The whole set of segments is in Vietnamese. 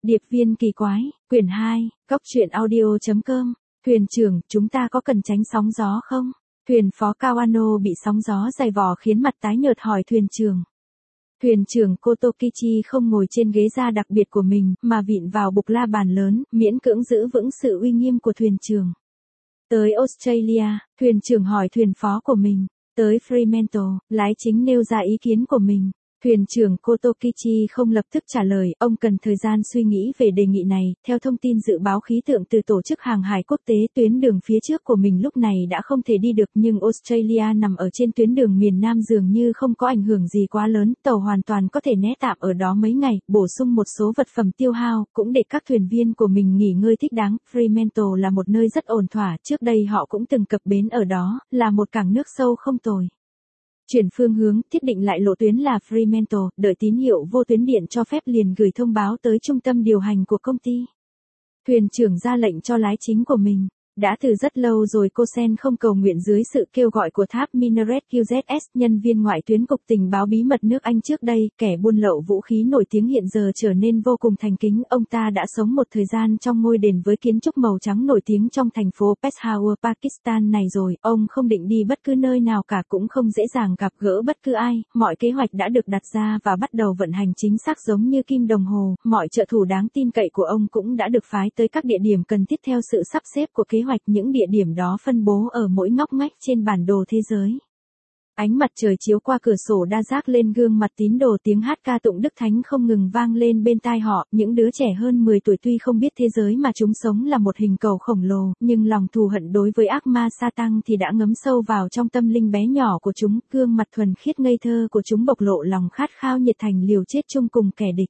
Điệp viên kỳ quái, quyển 2, Cốc truyện audio.com, thuyền trưởng, chúng ta có cần tránh sóng gió không? Thuyền phó Kawano bị sóng gió dày vò khiến mặt tái nhợt hỏi thuyền trưởng. Thuyền trưởng Kotokichi không ngồi trên ghế da đặc biệt của mình, mà vịn vào bục la bàn lớn, miễn cưỡng giữ vững sự uy nghiêm của thuyền trưởng. Tới Australia, thuyền trưởng hỏi thuyền phó của mình. Tới Fremantle, lái chính nêu ra ý kiến của mình. Thuyền trưởng Kotokichi không lập tức trả lời, ông cần thời gian suy nghĩ về đề nghị này. Theo thông tin dự báo khí tượng từ Tổ chức Hàng hải Quốc tế, tuyến đường phía trước của mình lúc này đã không thể đi được, nhưng Australia nằm ở trên tuyến đường miền Nam dường như không có ảnh hưởng gì quá lớn, tàu hoàn toàn có thể né tạm ở đó mấy ngày, bổ sung một số vật phẩm tiêu hao, cũng để các thuyền viên của mình nghỉ ngơi thích đáng. Fremantle là một nơi rất ổn thỏa, trước đây họ cũng từng cập bến ở đó, là một cảng nước sâu không tồi. Chuyển phương hướng, thiết định lại lộ tuyến là Fremantle, đợi tín hiệu vô tuyến điện cho phép liền gửi thông báo tới trung tâm điều hành của công ty. Thuyền trưởng ra lệnh cho lái chính của mình. Đã từ rất lâu rồi Kosen không cầu nguyện dưới sự kêu gọi của tháp Minaret QZS, nhân viên ngoại tuyến cục tình báo bí mật nước Anh trước đây, kẻ buôn lậu vũ khí nổi tiếng hiện giờ trở nên vô cùng thành kính. Ông ta đã sống một thời gian trong ngôi đền với kiến trúc màu trắng nổi tiếng trong thành phố Peshawar, Pakistan này rồi. Ông không định đi bất cứ nơi nào cả, cũng không dễ dàng gặp gỡ bất cứ ai. Mọi kế hoạch đã được đặt ra và bắt đầu vận hành chính xác giống như kim đồng hồ. Mọi trợ thủ đáng tin cậy của ông cũng đã được phái tới các địa điểm cần thiết theo sự sắp xếp của kế hoạch. Những địa điểm đó phân bố ở mỗi ngóc ngách trên bản đồ thế giới. Ánh mặt trời chiếu qua cửa sổ đa giác lên gương mặt tín đồ, tiếng hát ca tụng Đức Thánh không ngừng vang lên bên tai họ. Những đứa trẻ hơn 10 tuổi tuy không biết thế giới mà chúng sống là một hình cầu khổng lồ, nhưng lòng thù hận đối với ác ma Satan thì đã ngấm sâu vào trong tâm linh bé nhỏ của chúng. Gương mặt thuần khiết ngây thơ của chúng bộc lộ lòng khát khao nhiệt thành liều chết chung cùng kẻ địch.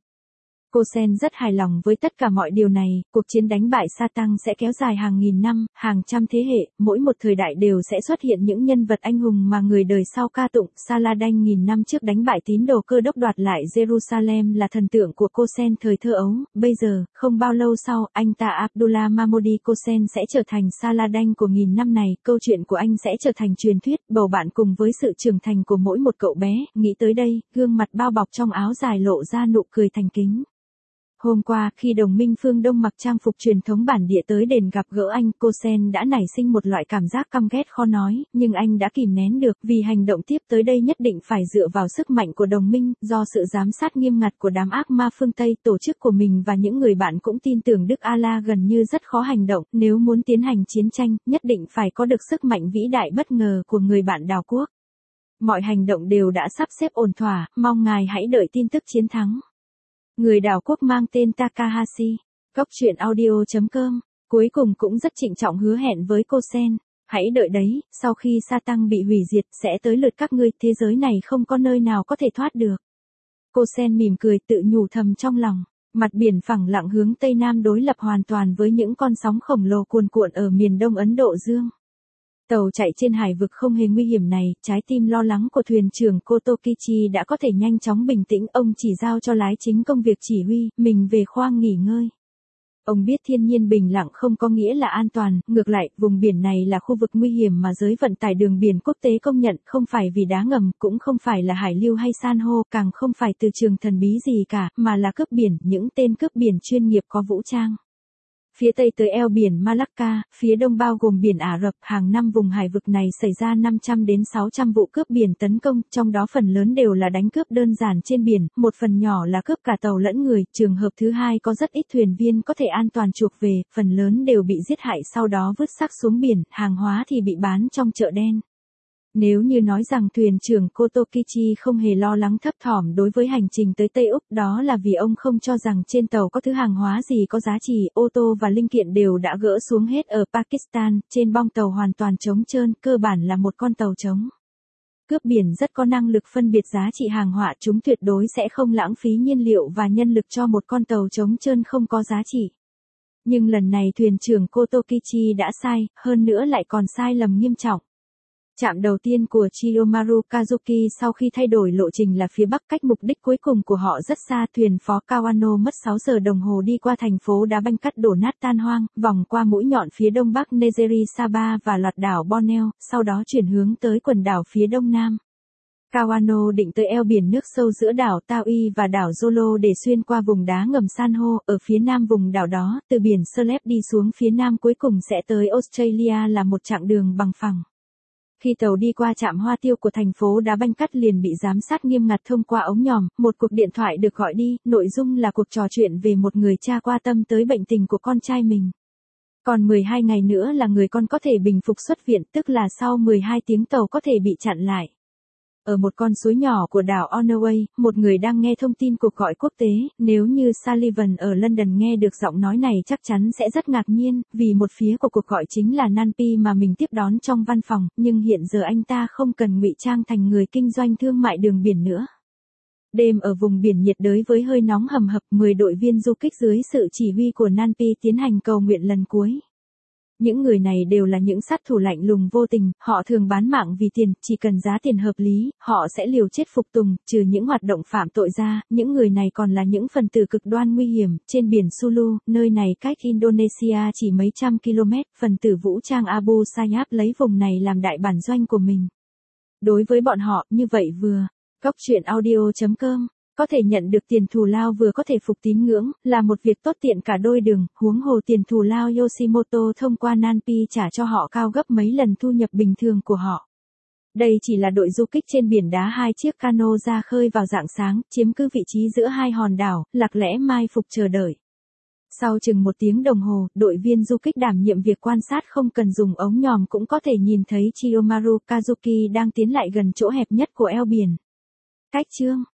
Kosen rất hài lòng với tất cả mọi điều này, cuộc chiến đánh bại Satan sẽ kéo dài hàng nghìn năm, hàng trăm thế hệ, mỗi một thời đại đều sẽ xuất hiện những nhân vật anh hùng mà người đời sau ca tụng. Saladin nghìn năm trước đánh bại tín đồ Cơ đốc đoạt lại Jerusalem là thần tượng của Kosen thời thơ ấu, bây giờ, không bao lâu sau, anh ta Abdullah Mahmoudi Kosen sẽ trở thành Saladin của nghìn năm này, câu chuyện của anh sẽ trở thành truyền thuyết, bầu bạn cùng với sự trưởng thành của mỗi một cậu bé. Nghĩ tới đây, gương mặt bao bọc trong áo dài lộ ra nụ cười thành kính. Hôm qua, khi đồng minh phương Đông mặc trang phục truyền thống bản địa tới đền gặp gỡ anh, Kosen đã nảy sinh một loại cảm giác căm ghét khó nói, nhưng anh đã kìm nén được, vì hành động tiếp tới đây nhất định phải dựa vào sức mạnh của đồng minh, do sự giám sát nghiêm ngặt của đám ác ma phương Tây. Tổ chức của mình và những người bạn cũng tin tưởng Đức Allah gần như rất khó hành động, nếu muốn tiến hành chiến tranh, nhất định phải có được sức mạnh vĩ đại bất ngờ của người bạn đảo quốc. Mọi hành động đều đã sắp xếp ổn thỏa, mong ngài hãy đợi tin tức chiến thắng. Người đảo quốc mang tên Takahashi. Cốc truyện audio.com, cuối cùng cũng rất trịnh trọng hứa hẹn với Kosen. Hãy đợi đấy, sau khi Satan bị hủy diệt, sẽ tới lượt các ngươi, thế giới này không có nơi nào có thể thoát được. Kosen mỉm cười tự nhủ thầm trong lòng. Mặt biển phẳng lặng hướng Tây Nam đối lập hoàn toàn với những con sóng khổng lồ cuồn cuộn ở miền Đông Ấn Độ Dương. Tàu chạy trên hải vực không hề nguy hiểm này, trái tim lo lắng của thuyền trưởng Kotokichi đã có thể nhanh chóng bình tĩnh, ông chỉ giao cho lái chính công việc chỉ huy, mình về khoang nghỉ ngơi. Ông biết thiên nhiên bình lặng không có nghĩa là an toàn, ngược lại, vùng biển này là khu vực nguy hiểm mà giới vận tải đường biển quốc tế công nhận, không phải vì đá ngầm, cũng không phải là hải lưu hay san hô, càng không phải từ trường thần bí gì cả, mà là cướp biển, những tên cướp biển chuyên nghiệp có vũ trang. Phía Tây tới eo biển Malacca, phía Đông bao gồm biển Ả Rập, hàng năm vùng hải vực này xảy ra 500 đến 600 vụ cướp biển tấn công, trong đó phần lớn đều là đánh cướp đơn giản trên biển, một phần nhỏ là cướp cả tàu lẫn người, trường hợp thứ hai có rất ít thuyền viên có thể an toàn chuộc về, phần lớn đều bị giết hại sau đó vứt xác xuống biển, hàng hóa thì bị bán trong chợ đen. Nếu như nói rằng thuyền trưởng Kotokichi không hề lo lắng thấp thỏm đối với hành trình tới Tây Úc, đó là vì ông không cho rằng trên tàu có thứ hàng hóa gì có giá trị, ô tô và linh kiện đều đã gỡ xuống hết ở Pakistan, trên bong tàu hoàn toàn trống trơn, cơ bản là một con tàu trống. Cướp biển rất có năng lực phân biệt giá trị hàng hóa, chúng tuyệt đối sẽ không lãng phí nhiên liệu và nhân lực cho một con tàu trống trơn không có giá trị. Nhưng lần này thuyền trưởng Kotokichi đã sai, hơn nữa lại còn sai lầm nghiêm trọng. Trạm đầu tiên của Chiyomaru Kazuki sau khi thay đổi lộ trình là phía bắc, cách mục đích cuối cùng của họ rất xa. Thuyền phó Kawano mất 6 giờ đồng hồ đi qua thành phố đá banh cắt đổ nát tan hoang, vòng qua mũi nhọn phía đông bắc Negeri Sabah và loạt đảo Borneo, sau đó chuyển hướng tới quần đảo phía đông nam. Kawano định tới eo biển nước sâu giữa đảo Taui và đảo Jolo để xuyên qua vùng đá ngầm san hô ở phía nam vùng đảo đó, từ biển Celeb đi xuống phía nam cuối cùng sẽ tới Australia là một chặng đường bằng phẳng. Khi tàu đi qua trạm hoa tiêu của thành phố đá banh cắt liền bị giám sát nghiêm ngặt thông qua ống nhòm, một cuộc điện thoại được gọi đi, nội dung là cuộc trò chuyện về một người cha quan tâm tới bệnh tình của con trai mình. Còn 12 ngày nữa là người con có thể bình phục xuất viện, tức là sau 12 tiếng tàu có thể bị chặn lại. Ở một con suối nhỏ của đảo Onaway, một người đang nghe thông tin cuộc gọi quốc tế, nếu như Sullivan ở London nghe được giọng nói này chắc chắn sẽ rất ngạc nhiên, vì một phía của cuộc gọi chính là Nanpi mà mình tiếp đón trong văn phòng, nhưng hiện giờ anh ta không cần ngụy trang thành người kinh doanh thương mại đường biển nữa. Đêm ở vùng biển nhiệt đới với hơi nóng hầm hập, 10 đội viên du kích dưới sự chỉ huy của Nanpi tiến hành cầu nguyện lần cuối. Những người này đều là những sát thủ lạnh lùng vô tình, họ thường bán mạng vì tiền, chỉ cần giá tiền hợp lý, họ sẽ liều chết phục tùng, trừ những hoạt động phạm tội ra, những người này còn là những phần tử cực đoan nguy hiểm, trên biển Sulu, nơi này cách Indonesia chỉ mấy trăm km, phần tử vũ trang Abu Sayyaf lấy vùng này làm đại bản doanh của mình. Đối với bọn họ, như vậy vừa, Cóc truyện audio.com có thể nhận được tiền thù lao vừa có thể phục tín ngưỡng, là một việc tốt tiện cả đôi đường, huống hồ tiền thù lao Yoshimoto thông qua Nanpi trả cho họ cao gấp mấy lần thu nhập bình thường của họ. Đây chỉ là đội du kích trên biển đá, hai chiếc cano ra khơi vào rạng sáng, chiếm cứ vị trí giữa hai hòn đảo, lặng lẽ mai phục chờ đợi. Sau chừng 1 tiếng đồng hồ, đội viên du kích đảm nhiệm việc quan sát không cần dùng ống nhòm cũng có thể nhìn thấy Chiyomaru Kazuki đang tiến lại gần chỗ hẹp nhất của eo biển. Cách chương